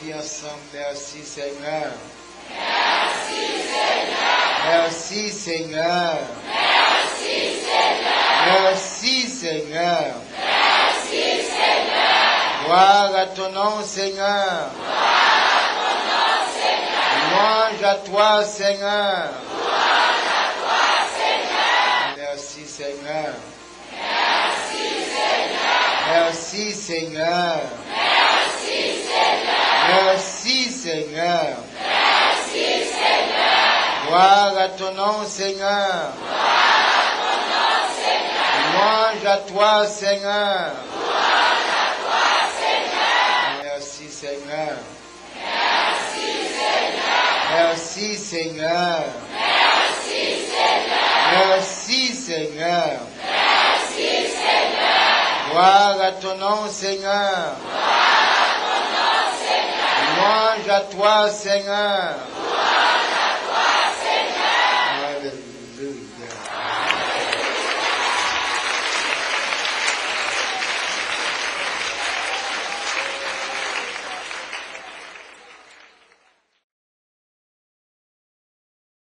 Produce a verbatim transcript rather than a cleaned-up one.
dit ensemble, merci Seigneur. Merci Seigneur. Merci Seigneur. Merci Seigneur. Merci Seigneur. Merci Seigneur. Gloire à ton nom, Seigneur. Gloire à ton nom, Seigneur. Louange à toi, Seigneur. Louange à toi, Seigneur. Merci Seigneur. Merci Seigneur. Merci Seigneur. Merci Seigneur. Merci Seigneur. Merci Seigneur. Gloire à ton nom, Seigneur. Gloire à ton nom, Seigneur. Louange à toi, Seigneur. Louange à toi, Seigneur. Merci Seigneur. Merci Seigneur. Merci Seigneur. Merci Seigneur. Merci Seigneur. Merci Seigneur. Gloire à ton nom, Seigneur. Gloire à ton nom, Seigneur. Louange à toi, Seigneur. Louange